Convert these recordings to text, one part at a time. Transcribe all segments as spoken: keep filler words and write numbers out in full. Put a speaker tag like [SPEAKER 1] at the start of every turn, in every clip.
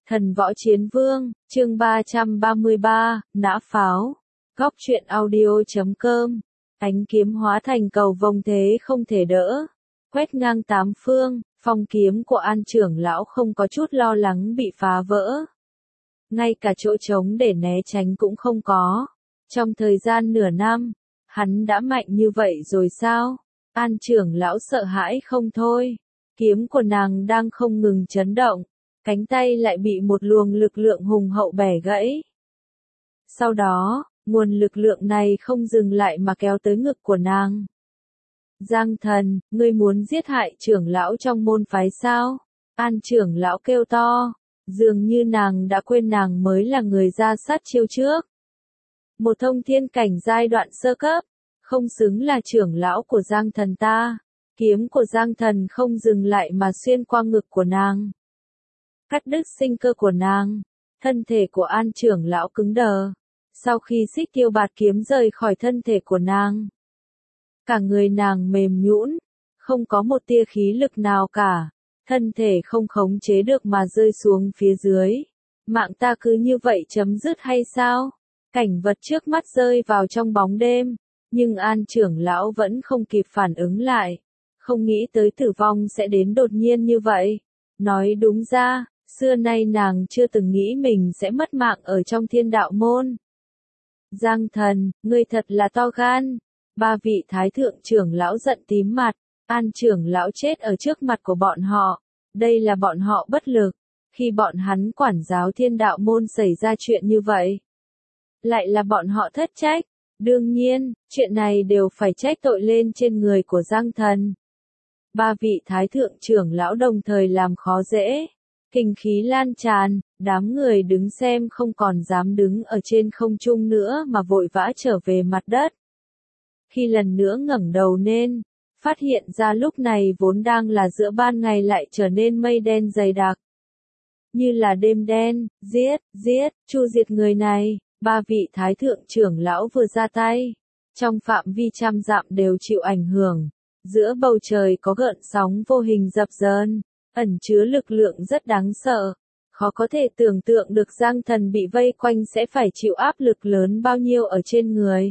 [SPEAKER 1] Thần Võ Chiến Vương, chương ba trăm ba mươi ba, Nã Pháo. Góc truyện audio chấm com. Ánh kiếm hóa thành cầu vồng thế không thể đỡ. Quét ngang tám phương, phong kiếm của An trưởng lão không có chút lo lắng bị phá vỡ. Ngay cả chỗ trống để né tránh cũng không có. Trong thời gian nửa năm, hắn đã mạnh như vậy rồi sao? An trưởng lão sợ hãi không thôi. Kiếm của nàng đang không ngừng chấn động. Cánh tay lại bị một luồng lực lượng hùng hậu bẻ gãy. Sau đó, nguồn lực lượng này không dừng lại mà kéo tới ngực của nàng. Giang thần, ngươi muốn giết hại trưởng lão trong môn phái sao? An trưởng lão kêu to, dường như nàng đã quên nàng mới là người ra sát chiêu trước. Một thông thiên cảnh giai đoạn sơ cấp, không xứng là trưởng lão của Giang thần ta. Kiếm của Giang thần không dừng lại mà xuyên qua ngực của nàng. Cắt đứt sinh cơ của nàng, thân thể của An trưởng lão cứng đờ. Sau khi xích tiêu bạt kiếm rời khỏi thân thể của nàng, cả người nàng mềm nhũn, không có một tia khí lực nào cả, thân thể không khống chế được mà rơi xuống phía dưới. Mạng ta cứ như vậy chấm dứt hay sao? Cảnh vật trước mắt rơi vào trong bóng đêm, nhưng An trưởng lão vẫn không kịp phản ứng lại, không nghĩ tới tử vong sẽ đến đột nhiên như vậy. Nói đúng ra, xưa nay nàng chưa từng nghĩ mình sẽ mất mạng ở trong thiên đạo môn. Giang thần, ngươi thật là to gan. Ba vị thái thượng trưởng lão giận tím mặt. An trưởng lão chết ở trước mặt của bọn họ. Đây là bọn họ bất lực. Khi bọn hắn quản giáo thiên đạo môn xảy ra chuyện như vậy, lại là bọn họ thất trách. Đương nhiên, chuyện này đều phải trách tội lên trên người của Giang thần. Ba vị thái thượng trưởng lão đồng thời làm khó dễ. Kinh khí lan tràn, đám người đứng xem không còn dám đứng ở trên không trung nữa mà vội vã trở về mặt đất. Khi lần nữa ngẩng đầu lên, phát hiện ra lúc này vốn đang là giữa ban ngày lại trở nên mây đen dày đặc. Như là đêm đen, giết, giết, chu diệt người này, ba vị thái thượng trưởng lão vừa ra tay. Trong phạm vi trăm dặm đều chịu ảnh hưởng, giữa bầu trời có gợn sóng vô hình dập dờn. Ẩn chứa lực lượng rất đáng sợ, khó có thể tưởng tượng được Giang thần bị vây quanh sẽ phải chịu áp lực lớn bao nhiêu ở trên người.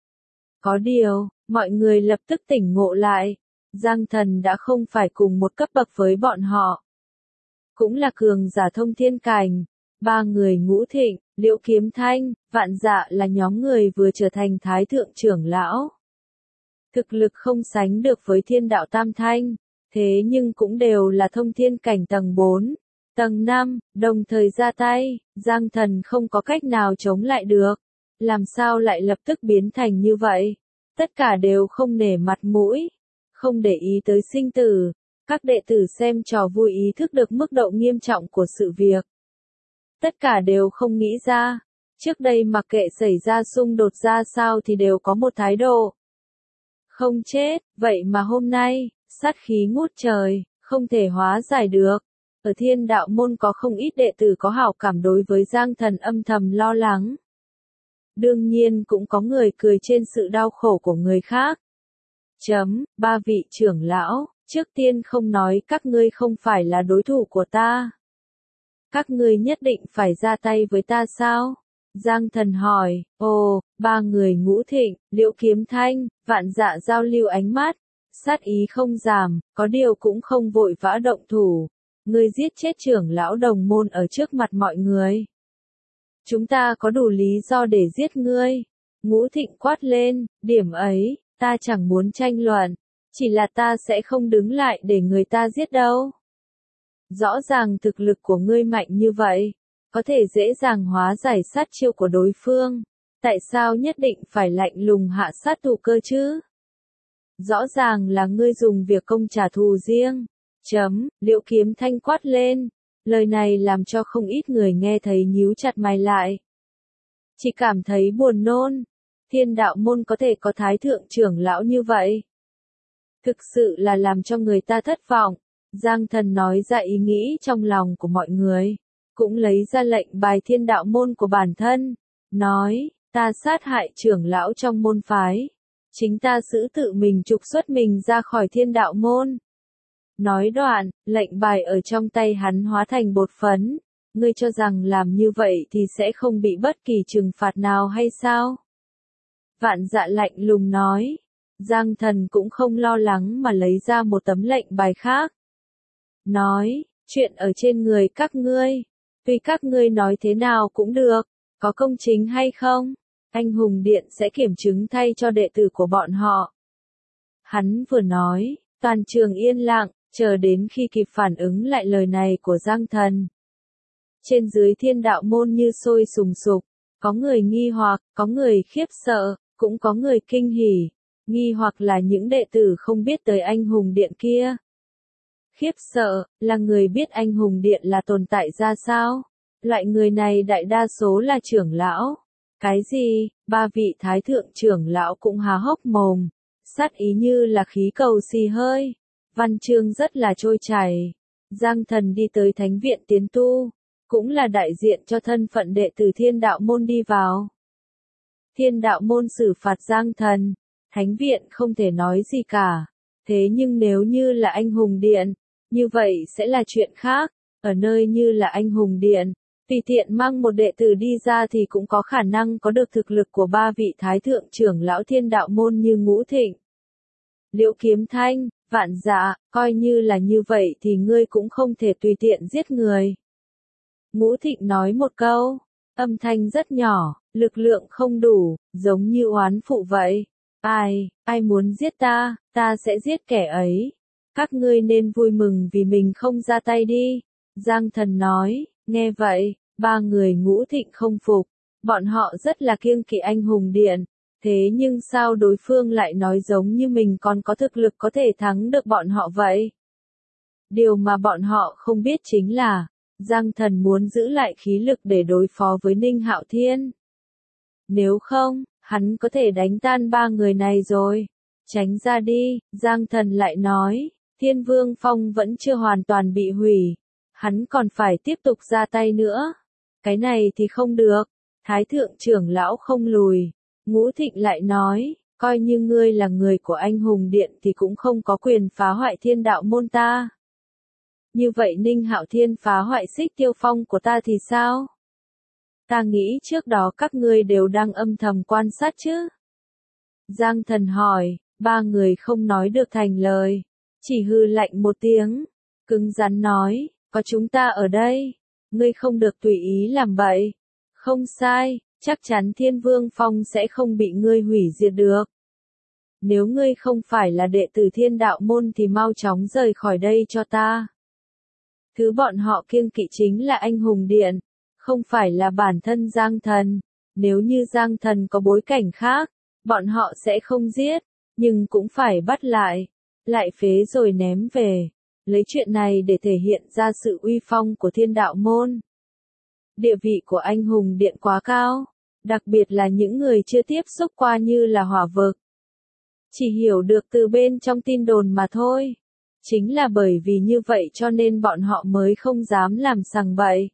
[SPEAKER 1] Có điều, mọi người lập tức tỉnh ngộ lại, Giang thần đã không phải cùng một cấp bậc với bọn họ. Cũng là cường giả thông thiên cảnh, ba người Ngũ Thịnh, Liễu Kiếm Thanh, Vạn Dạ là nhóm người vừa trở thành thái thượng trưởng lão. Thực lực không sánh được với thiên đạo tam thanh. Thế nhưng cũng đều là thông thiên cảnh tầng bốn, tầng năm, đồng thời ra tay, Giang thần không có cách nào chống lại được. Làm sao lại lập tức biến thành như vậy? Tất cả đều không nể mặt mũi, không để ý tới sinh tử. Các đệ tử xem trò vui ý thức được mức độ nghiêm trọng của sự việc. Tất cả đều không nghĩ ra, trước đây mặc kệ xảy ra xung đột ra sao thì đều có một thái độ. Không chết, vậy mà hôm nay, sát khí ngút trời, không thể hóa giải được. Ở thiên đạo môn có không ít đệ tử có hảo cảm đối với Giang thần âm thầm lo lắng. Đương nhiên cũng có người cười trên sự đau khổ của người khác. Chấm, ba vị trưởng lão, trước tiên không nói các ngươi không phải là đối thủ của ta. Các ngươi nhất định phải ra tay với ta sao? Giang thần hỏi, ồ, ba người Ngũ Thịnh, Liễu Kiếm Thanh, Vạn Dạ giao lưu ánh mắt. Sát ý không giảm, có điều cũng không vội vã động thủ. Ngươi giết chết trưởng lão đồng môn ở trước mặt mọi người. Chúng ta có đủ lý do để giết ngươi. Ngũ Thịnh quát lên, điểm ấy, ta chẳng muốn tranh luận. Chỉ là ta sẽ không đứng lại để người ta giết đâu. Rõ ràng thực lực của ngươi mạnh như vậy, có thể dễ dàng hóa giải sát chiêu của đối phương. Tại sao nhất định phải lạnh lùng hạ sát thủ cơ chứ? Rõ ràng là ngươi dùng việc công trả thù riêng. Chấm, Liễu Kiếm Thanh quát lên. Lời này làm cho không ít người nghe thấy nhíu chặt mày lại. Chỉ cảm thấy buồn nôn. Thiên đạo môn có thể có thái thượng trưởng lão như vậy. Thực sự là làm cho người ta thất vọng. Giang thần nói ra ý nghĩ trong lòng của mọi người. Cũng lấy ra lệnh bài thiên đạo môn của bản thân. Nói, ta sát hại trưởng lão trong môn phái. Chính ta giữ tự mình trục xuất mình ra khỏi thiên đạo môn. Nói đoạn, lệnh bài ở trong tay hắn hóa thành bột phấn, Ngươi cho rằng làm như vậy thì sẽ không bị bất kỳ trừng phạt nào hay sao? Vạn Dạ lạnh lùng nói. Giang Thần cũng không lo lắng mà lấy ra một tấm lệnh bài khác. Nói, chuyện ở trên người các ngươi, tuy các ngươi nói thế nào cũng được, có công chính hay không, anh hùng điện sẽ kiểm chứng thay cho đệ tử của bọn họ. Hắn vừa nói, toàn trường yên lặng, chờ đến khi kịp phản ứng lại lời này của Giang Thần. Trên dưới thiên đạo môn như sôi sùng sục, có người nghi hoặc, có người khiếp sợ, cũng có người kinh hỉ. Nghi hoặc là những đệ tử không biết tới anh hùng điện kia. Khiếp sợ, là người biết anh hùng điện là tồn tại ra sao. Loại người này đại đa số là trưởng lão. Cái gì, ba vị thái thượng trưởng lão cũng há hốc mồm. Sát ý như là khí cầu xì hơi. Văn chương rất là trôi chảy. Giang Thần đi tới thánh viện tiến tu. Cũng là đại diện cho thân phận đệ tử thiên đạo môn đi vào. Thiên đạo môn xử phạt Giang Thần. Thánh viện không thể nói gì cả. Thế nhưng nếu như là anh hùng điện, như vậy sẽ là chuyện khác. Ở nơi như là anh hùng điện, tùy tiện mang một đệ tử đi ra thì cũng có khả năng có được thực lực của ba vị thái thượng trưởng lão thiên đạo môn như Ngũ Thịnh, Liễu Kiếm Thanh, Vạn Dạ, coi như là như vậy thì ngươi cũng không thể tùy tiện giết người. Ngũ Thịnh nói một câu, âm thanh rất nhỏ, lực lượng không đủ, giống như oán phụ vậy. Ai, ai muốn giết ta, ta sẽ giết kẻ ấy. Các ngươi nên vui mừng vì mình không ra tay đi. Giang Thần nói, nghe vậy, ba người Ngũ Thịnh không phục. Bọn họ rất là kiêng kỵ anh hùng điện. Thế nhưng sao đối phương lại nói giống như mình còn có thực lực có thể thắng được bọn họ vậy? Điều mà bọn họ không biết chính là, Giang Thần muốn giữ lại khí lực để đối phó với Ninh Hạo Thiên. Nếu không, hắn có thể đánh tan ba người này rồi. Tránh ra đi, Giang Thần lại nói, Thiên Vương Phong vẫn chưa hoàn toàn bị hủy. Hắn còn phải tiếp tục ra tay nữa. Cái này thì không được. Thái thượng trưởng lão không lùi. Ngũ Thịnh lại nói, coi như ngươi là người của anh hùng điện thì cũng không có quyền phá hoại thiên đạo môn ta. Như vậy Ninh Hạo Thiên phá hoại Xích Tiêu Phong của ta thì sao? Ta nghĩ trước đó các ngươi đều đang âm thầm quan sát chứ? Giang Thần hỏi, ba người không nói được thành lời, chỉ hừ lạnh một tiếng, cứng rắn nói, có chúng ta ở đây, ngươi không được tùy ý làm bậy. Không sai, chắc chắn Thiên Vương Phong sẽ không bị ngươi hủy diệt được. Nếu ngươi không phải là đệ tử thiên đạo môn thì mau chóng rời khỏi đây cho ta. Thứ bọn họ kiêng kỵ chính là anh hùng điện, không phải là bản thân Giang Thần. Nếu như Giang Thần có bối cảnh khác, bọn họ sẽ không giết, nhưng cũng phải bắt lại, lại phế rồi ném về. Lấy chuyện này để thể hiện ra sự uy phong của thiên đạo môn. Địa vị của anh hùng điện quá cao, đặc biệt là những người chưa tiếp xúc qua như là hỏa vực. Chỉ hiểu được từ bên trong tin đồn mà thôi. Chính là bởi vì như vậy cho nên bọn họ mới không dám làm sằng bậy.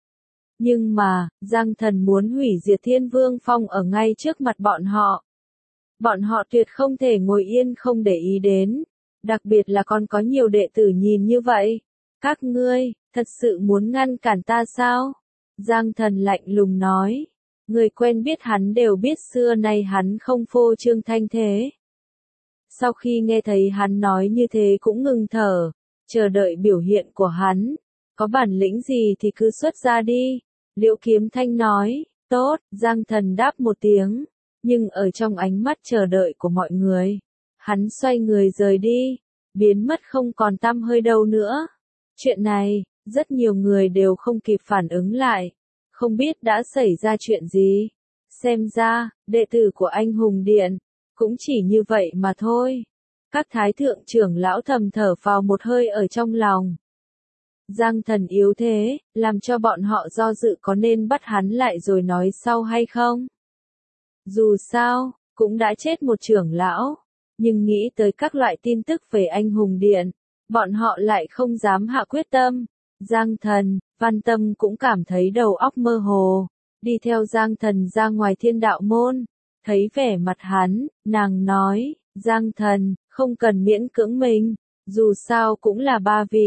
[SPEAKER 1] Nhưng mà, Giang Thần muốn hủy diệt Thiên Vương Phong ở ngay trước mặt bọn họ. Bọn họ tuyệt không thể ngồi yên không để ý đến. Đặc biệt là còn có nhiều đệ tử nhìn như vậy. Các ngươi, thật sự muốn ngăn cản ta sao? Giang Thần lạnh lùng nói. Người quen biết hắn đều biết xưa nay hắn không phô trương thanh thế. Sau khi nghe thấy hắn nói như thế cũng ngừng thở, chờ đợi biểu hiện của hắn. Có bản lĩnh gì thì cứ xuất ra đi. Liễu Kiếm Thanh nói, tốt, Giang Thần đáp một tiếng, nhưng ở trong ánh mắt chờ đợi của mọi người, hắn xoay người rời đi, biến mất không còn tăm hơi đâu nữa. Chuyện này, rất nhiều người đều không kịp phản ứng lại, không biết đã xảy ra chuyện gì. Xem ra, đệ tử của anh hùng điện, cũng chỉ như vậy mà thôi. Các thái thượng trưởng lão thầm thở vào một hơi ở trong lòng. Giang Thần yếu thế, làm cho bọn họ do dự có nên bắt hắn lại rồi nói sau hay không. Dù sao, cũng đã chết một trưởng lão, nhưng nghĩ tới các loại tin tức về anh hùng điện, bọn họ lại không dám hạ quyết tâm. Giang Thần, Văn Tâm cũng cảm thấy đầu óc mơ hồ, đi theo Giang Thần ra ngoài thiên đạo môn, thấy vẻ mặt hắn, nàng nói, Giang Thần, không cần miễn cưỡng mình, dù sao cũng là ba vị.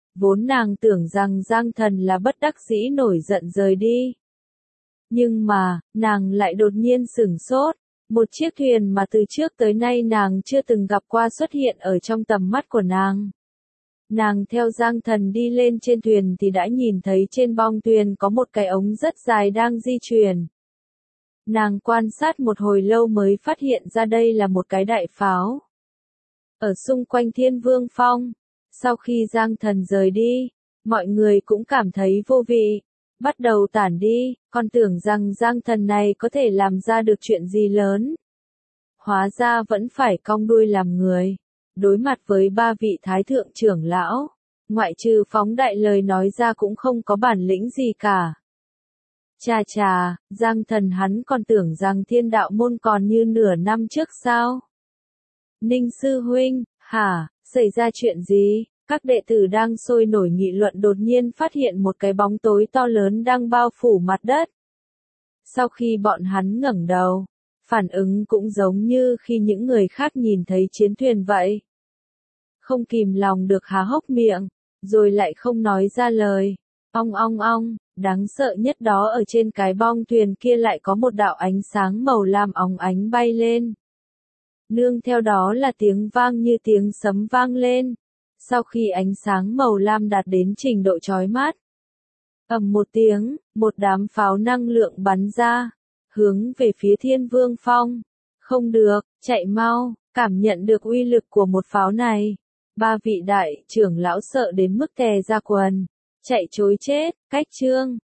[SPEAKER 1] Vốn nàng tưởng rằng Giang Thần là bất đắc dĩ nổi giận rời đi. Nhưng mà, nàng lại đột nhiên sửng sốt. Một chiếc thuyền mà từ trước tới nay nàng chưa từng gặp qua xuất hiện ở trong tầm mắt của nàng. Nàng theo Giang Thần đi lên trên thuyền thì đã nhìn thấy trên bong thuyền có một cái ống rất dài đang di chuyển. Nàng quan sát một hồi lâu mới phát hiện ra đây là một cái đại pháo. Ở xung quanh Thiên Vương Phong, sau khi Giang Thần rời đi, mọi người cũng cảm thấy vô vị, bắt đầu tản đi, còn tưởng rằng Giang Thần này có thể làm ra được chuyện gì lớn. Hóa ra vẫn phải cong đuôi làm người. Đối mặt với ba vị thái thượng trưởng lão, ngoại trừ phóng đại lời nói ra cũng không có bản lĩnh gì cả. Chà chà, Giang Thần hắn còn tưởng rằng Thiên Đạo môn còn như nửa năm trước sao? Ninh sư huynh, hả, xảy ra chuyện gì? Các đệ tử đang sôi nổi nghị luận đột nhiên phát hiện một cái bóng tối to lớn đang bao phủ mặt đất. Sau khi bọn hắn ngẩng đầu, phản ứng cũng giống như khi những người khác nhìn thấy chiến thuyền vậy. Không kìm lòng được há hốc miệng, rồi lại không nói ra lời. Ong ong ong, đáng sợ nhất đó ở trên cái bong thuyền kia lại có một đạo ánh sáng màu lam óng ánh bay lên. Nương theo đó là tiếng vang như tiếng sấm vang lên. Sau khi ánh sáng màu lam đạt đến trình độ chói mắt, ầm một tiếng, một đám pháo năng lượng bắn ra, hướng về phía Thiên Vương Phong. Không được, chạy mau, cảm nhận được uy lực của một pháo này. Ba vị đại trưởng lão sợ đến mức tè ra quần, chạy trối chết, cách chương.